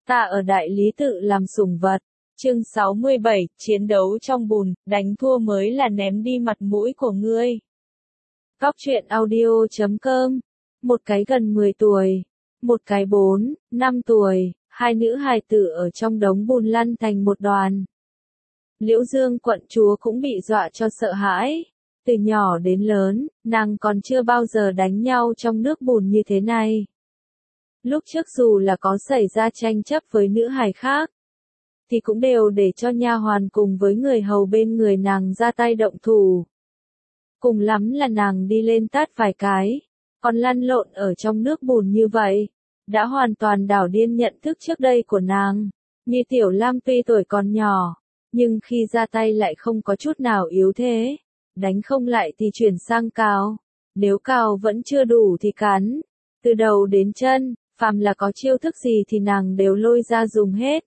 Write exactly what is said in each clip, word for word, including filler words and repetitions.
Ta ở đại lý tự làm sủng vật. Chương sáu mươi bảy, chiến đấu trong bùn, đánh thua mới là ném đi mặt mũi của ngươi. Góc truyện audio chấm com. Một cái gần mười tuổi, một cái bốn, năm tuổi, hai nữ hài tử ở trong đống bùn lăn thành một đoàn. Liễu Dương quận chúa cũng bị dọa cho sợ hãi. Từ nhỏ đến lớn, nàng còn chưa bao giờ đánh nhau trong nước bùn như thế này. Lúc trước dù là có xảy ra tranh chấp với nữ hài khác, thì cũng đều để cho nha hoàn cùng với người hầu bên người nàng ra tay động thủ. Cùng lắm là nàng đi lên tát vài cái, còn lăn lộn ở trong nước bùn như vậy, đã hoàn toàn đảo điên nhận thức trước đây của nàng. Như Tiểu Lam tuy tuổi còn nhỏ, nhưng khi ra tay lại không có chút nào yếu thế, đánh không lại thì chuyển sang cào, nếu cào vẫn chưa đủ thì cắn, từ đầu đến chân, phàm là có chiêu thức gì thì nàng đều lôi ra dùng hết.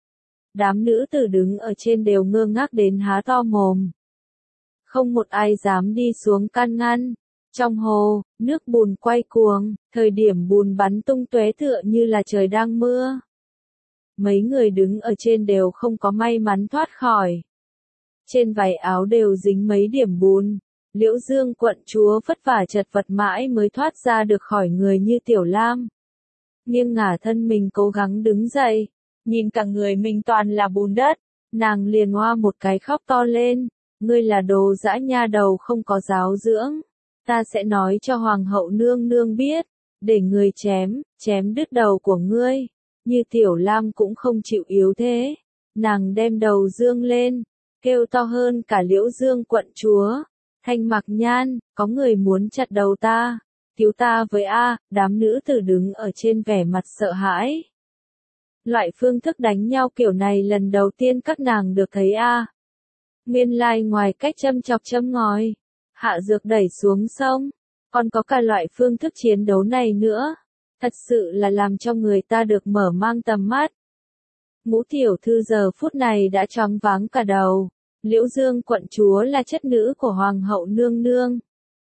Đám nữ tử đứng ở trên đều ngơ ngác đến há to mồm. Không một ai dám đi xuống can ngăn. Trong hồ, nước bùn quay cuồng, thời điểm bùn bắn tung tóe tựa như là trời đang mưa. Mấy người đứng ở trên đều không có may mắn thoát khỏi. Trên váy áo đều dính mấy điểm bùn. Liễu Dương quận chúa vất vả chật vật mãi mới thoát ra được khỏi người như Tiểu Lam. Nghiêng ngả thân mình cố gắng đứng dậy, nhìn cả người mình toàn là bùn đất, nàng liền hoa một cái khóc to lên, ngươi là đồ dã nha đầu không có giáo dưỡng, ta sẽ nói cho hoàng hậu nương nương biết, để người chém, chém đứt đầu của ngươi. Như Tiểu Lam cũng không chịu yếu thế, nàng đem đầu dương lên, kêu to hơn cả Liễu Dương quận chúa, Thanh Mặc Nhan, có người muốn chặt đầu ta, cứu ta với a. Đám nữ tử đứng ở trên vẻ mặt sợ hãi. Loại phương thức đánh nhau kiểu này lần đầu tiên các nàng được thấy a. Nguyên lai ngoài cách châm chọc châm ngòi, hạ dược đẩy xuống sông, còn có cả loại phương thức chiến đấu này nữa, thật sự là làm cho người ta được mở mang tầm mắt. Ngũ tiểu thư giờ phút này đã choáng váng cả đầu. Liễu Dương quận chúa là chất nữ của hoàng hậu nương nương,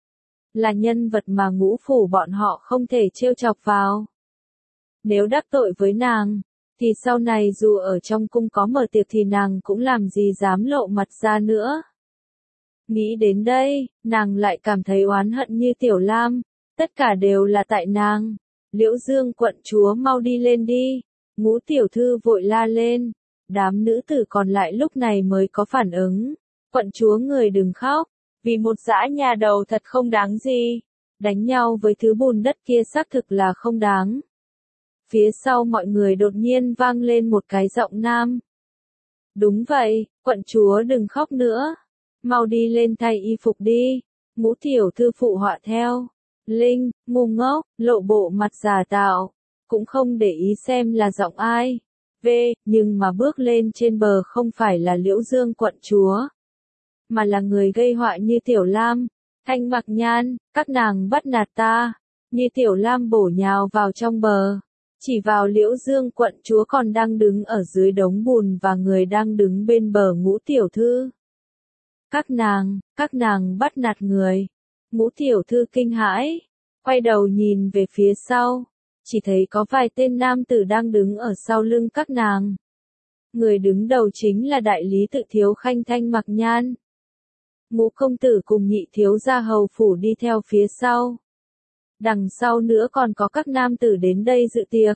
là nhân vật mà ngũ phủ bọn họ không thể trêu chọc vào. Nếu đắc tội với nàng, thì sau này dù ở trong cung có mở tiệc thì nàng cũng làm gì dám lộ mặt ra nữa. Nghĩ đến đây, nàng lại cảm thấy oán hận như Tiểu Lam, tất cả đều là tại nàng. Liễu Dương quận chúa mau đi lên đi, ngũ tiểu thư vội la lên. Đám nữ tử còn lại lúc này mới có phản ứng. Quận chúa người đừng khóc, vì một dã nhà đầu thật không đáng gì. Đánh nhau với thứ bùn đất kia xác thực là không đáng. Phía sau mọi người đột nhiên vang lên một cái giọng nam. Đúng vậy, quận chúa đừng khóc nữa. Mau đi lên thay y phục đi. Ngũ tiểu thư phụ họa theo. Linh, ngu ngốc, lộ bộ mặt giả tạo. Cũng không để ý xem là giọng ai. V, nhưng mà bước lên trên bờ không phải là Liễu Dương quận chúa, mà là người gây họa như Tiểu Lam, Thanh Mặc Nhan, các nàng bắt nạt ta. Như Tiểu Lam bổ nhào vào trong bờ, chỉ vào Liễu Dương quận chúa còn đang đứng ở dưới đống bùn và người đang đứng bên bờ ngũ tiểu thư. Các nàng, các nàng bắt nạt người. Ngũ tiểu thư kinh hãi, quay đầu nhìn về phía sau. Chỉ thấy có vài tên nam tử đang đứng ở sau lưng các nàng. Người đứng đầu chính là đại lý tự thiếu khanh Thanh Mặc Nhan. Ngũ công tử cùng nhị thiếu gia hầu phủ đi theo phía sau. Đằng sau nữa còn có các nam tử đến đây dự tiệc.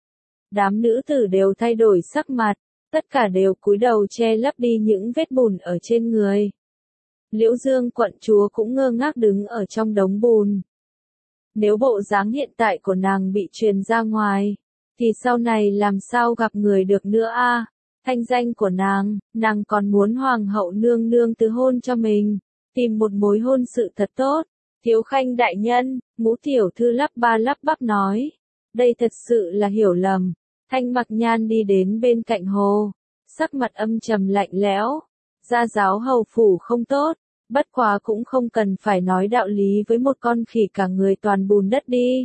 Đám nữ tử đều thay đổi sắc mặt, tất cả đều cúi đầu che lấp đi những vết bùn ở trên người. Liễu Dương quận chúa cũng ngơ ngác đứng ở trong đống bùn. Nếu bộ dáng hiện tại của nàng bị truyền ra ngoài, thì sau này làm sao gặp người được nữa a? Thanh danh của nàng, nàng còn muốn hoàng hậu nương nương từ hôn cho mình, tìm một mối hôn sự thật tốt. Thiếu khanh đại nhân, ngũ tiểu thư lắp ba lắp bắp nói, đây thật sự là hiểu lầm. Thanh Mặc Nhan đi đến bên cạnh hồ, sắc mặt âm trầm lạnh lẽo, gia giáo hầu phủ không tốt. Bất quá cũng không cần phải nói đạo lý với một con khỉ cả người toàn bùn đất đi.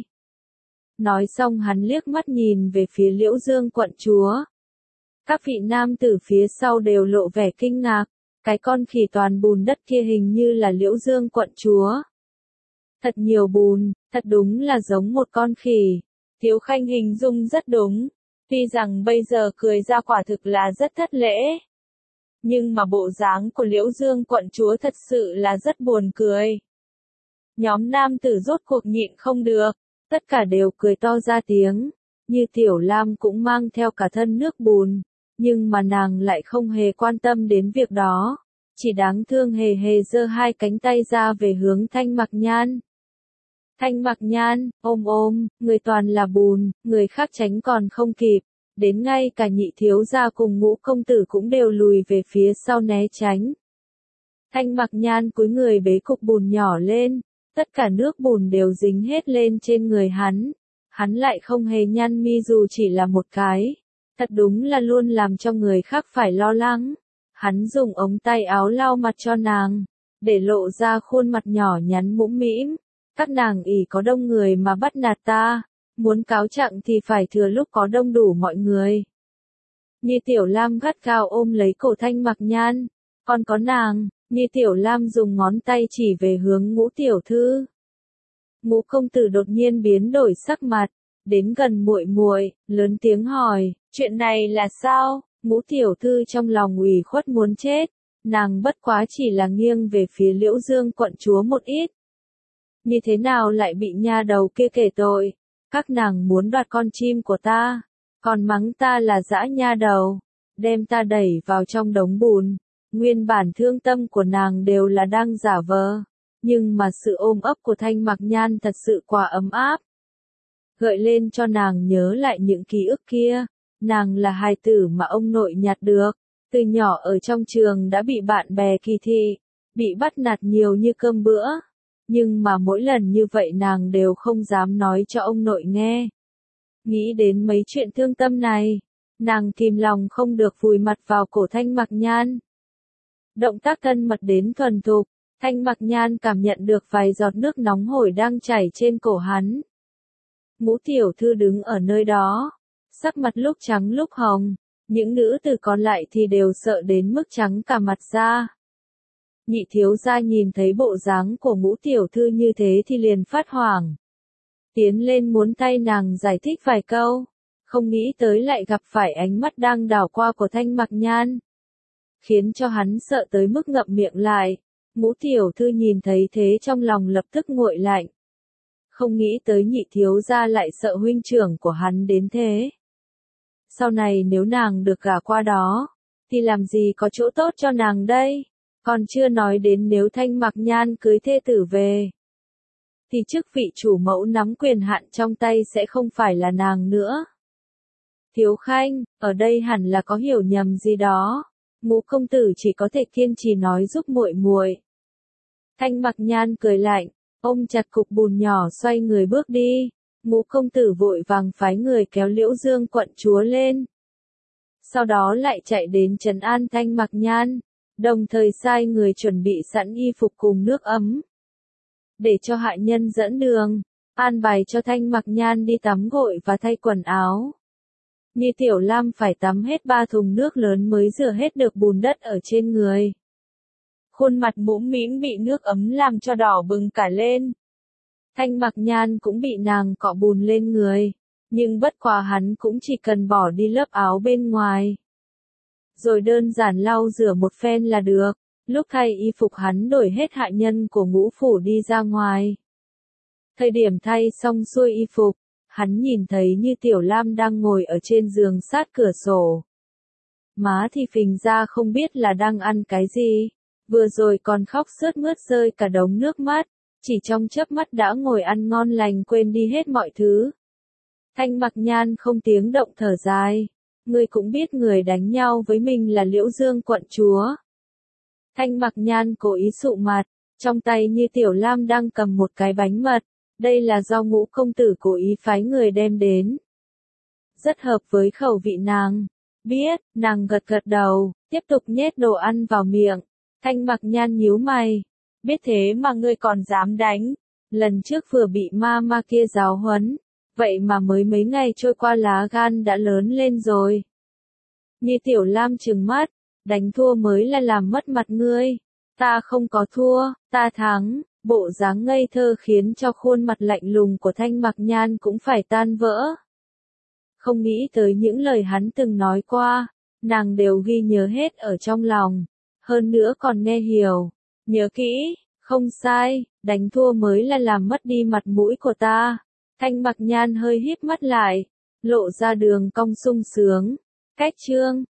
Nói xong hắn liếc mắt nhìn về phía Liễu Dương quận chúa. Các vị nam tử phía sau đều lộ vẻ kinh ngạc, cái con khỉ toàn bùn đất kia hình như là Liễu Dương quận chúa. Thật nhiều bùn, thật đúng là giống một con khỉ. Thiếu khanh hình dung rất đúng. Tuy rằng bây giờ cười ra quả thực là rất thất lễ. Nhưng mà bộ dáng của Liễu Dương quận chúa thật sự là rất buồn cười. Nhóm nam tử rốt cuộc nhịn không được, tất cả đều cười to ra tiếng, như Tiểu Lam cũng mang theo cả thân nước bùn, nhưng mà nàng lại không hề quan tâm đến việc đó, chỉ đáng thương hề hề giơ hai cánh tay ra về hướng Thanh Mặc Nhan. Thanh Mặc Nhan, ôm ôm, người toàn là bùn, người khác tránh còn không kịp, đến ngay cả Nhị thiếu gia cùng Ngũ công tử cũng đều lùi về phía sau né tránh. Thanh Mặc Nhan cúi người bế cục bùn nhỏ lên, tất cả nước bùn đều dính hết lên trên người hắn, hắn lại không hề nhăn mi dù chỉ là một cái, thật đúng là luôn làm cho người khác phải lo lắng. Hắn dùng ống tay áo lau mặt cho nàng, để lộ ra khuôn mặt nhỏ nhắn mũm mĩm. Các nàng ỷ có đông người mà bắt nạt ta, muốn cáo trạng thì phải thừa lúc có đông đủ mọi người. Như Tiểu Lam gắt gao ôm lấy cổ Thanh Mặc Nhan, còn có nàng, Như Tiểu Lam dùng ngón tay chỉ về hướng Ngũ tiểu thư. Ngũ công tử đột nhiên biến đổi sắc mặt, đến gần muội muội, lớn tiếng hỏi, chuyện này là sao? Ngũ tiểu thư trong lòng ủy khuất muốn chết, nàng bất quá chỉ là nghiêng về phía Liễu Dương quận chúa một ít. Như thế nào lại bị nha đầu kia kể tội? Các nàng muốn đoạt con chim của ta, còn mắng ta là dã nha đầu, đem ta đẩy vào trong đống bùn. Nguyên bản thương tâm của nàng đều là đang giả vờ, nhưng mà sự ôm ấp của Thanh Mặc Nhan thật sự quá ấm áp. Gợi lên cho nàng nhớ lại những ký ức kia, nàng là hài tử mà ông nội nhặt được, từ nhỏ ở trong trường đã bị bạn bè kỳ thị, bị bắt nạt nhiều như cơm bữa. Nhưng mà mỗi lần như vậy nàng đều không dám nói cho ông nội nghe. Nghĩ đến mấy chuyện thương tâm này, nàng kìm lòng không được vùi mặt vào cổ Thanh Mặc Nhan. Động tác thân mật đến thuần thục, Thanh Mặc Nhan cảm nhận được vài giọt nước nóng hổi đang chảy trên cổ hắn. Ngũ tiểu thư đứng ở nơi đó, sắc mặt lúc trắng lúc hồng, những nữ tử còn lại thì đều sợ đến mức trắng cả mặt ra. Nhị thiếu gia nhìn thấy bộ dáng của Ngũ tiểu thư như thế thì liền phát hoảng. Tiến lên muốn tay nàng giải thích vài câu, không nghĩ tới lại gặp phải ánh mắt đang đảo qua của Thanh Mặc Nhan. Khiến cho hắn sợ tới mức ngậm miệng lại, Ngũ tiểu thư nhìn thấy thế trong lòng lập tức nguội lạnh. Không nghĩ tới nhị thiếu gia lại sợ huynh trưởng của hắn đến thế. Sau này nếu nàng được gả qua đó, thì làm gì có chỗ tốt cho nàng đây? Còn chưa nói đến nếu Thanh Mặc Nhan cưới thê tử về, thì chức vị chủ mẫu nắm quyền hạn trong tay sẽ không phải là nàng nữa. Thiếu Khanh, ở đây hẳn là có hiểu nhầm gì đó. Ngũ công tử chỉ có thể kiên trì nói giúp muội muội. Thanh Mặc Nhan cười lạnh, ôm chặt cục bùn nhỏ xoay người bước đi. Ngũ công tử vội vàng phái người kéo Liễu Dương quận chúa lên. Sau đó lại chạy đến trấn an Thanh Mặc Nhan, đồng thời sai người chuẩn bị sẵn y phục cùng nước ấm. Để cho hạ nhân dẫn đường, an bài cho Thanh Mặc Nhan đi tắm gội và thay quần áo. Như Tiểu Lam phải tắm hết ba thùng nước lớn mới rửa hết được bùn đất ở trên người. Khuôn mặt mũm mĩm bị nước ấm làm cho đỏ bừng cả lên. Thanh Mặc Nhan cũng bị nàng cọ bùn lên người, nhưng bất quá hắn cũng chỉ cần bỏ đi lớp áo bên ngoài. Rồi đơn giản lau rửa một phen là được, lúc thay y phục hắn đổi hết hạ nhân của Ngũ phủ đi ra ngoài. Thời điểm thay xong xuôi y phục, hắn nhìn thấy Như Tiểu Lam đang ngồi ở trên giường sát cửa sổ. Má thì phình ra không biết là đang ăn cái gì, vừa rồi còn khóc sướt mướt rơi cả đống nước mắt, chỉ trong chớp mắt đã ngồi ăn ngon lành quên đi hết mọi thứ. Thanh Mặc Nhan không tiếng động thở dài, ngươi cũng biết người đánh nhau với mình là Liễu Dương quận chúa. Thanh Mặc Nhan cố ý sụ mặt, trong tay Như Tiểu Lam đang cầm một cái bánh mật. Đây là do Ngũ công tử cố ý phái người đem đến. Rất hợp với khẩu vị nàng. Biết, nàng gật gật đầu, tiếp tục nhét đồ ăn vào miệng. Thanh Mặc Nhan nhíu mày. Biết thế mà ngươi còn dám đánh. Lần trước vừa bị ma ma kia giáo huấn. Vậy mà mới mấy ngày trôi qua lá gan đã lớn lên rồi. Như Tiểu Lam trừng mắt. Đánh thua mới là làm mất mặt ngươi. Ta không có thua, ta thắng. Bộ dáng ngây thơ khiến cho khuôn mặt lạnh lùng của Thanh Mặc Nhan cũng phải tan vỡ. Không nghĩ tới những lời hắn từng nói qua, nàng đều ghi nhớ hết ở trong lòng, hơn nữa còn nghe hiểu. Nhớ kỹ, không sai, đánh thua mới là làm mất đi mặt mũi của ta. Thanh Mặc Nhan hơi híp mắt lại, lộ ra đường cong sung sướng. Cách chương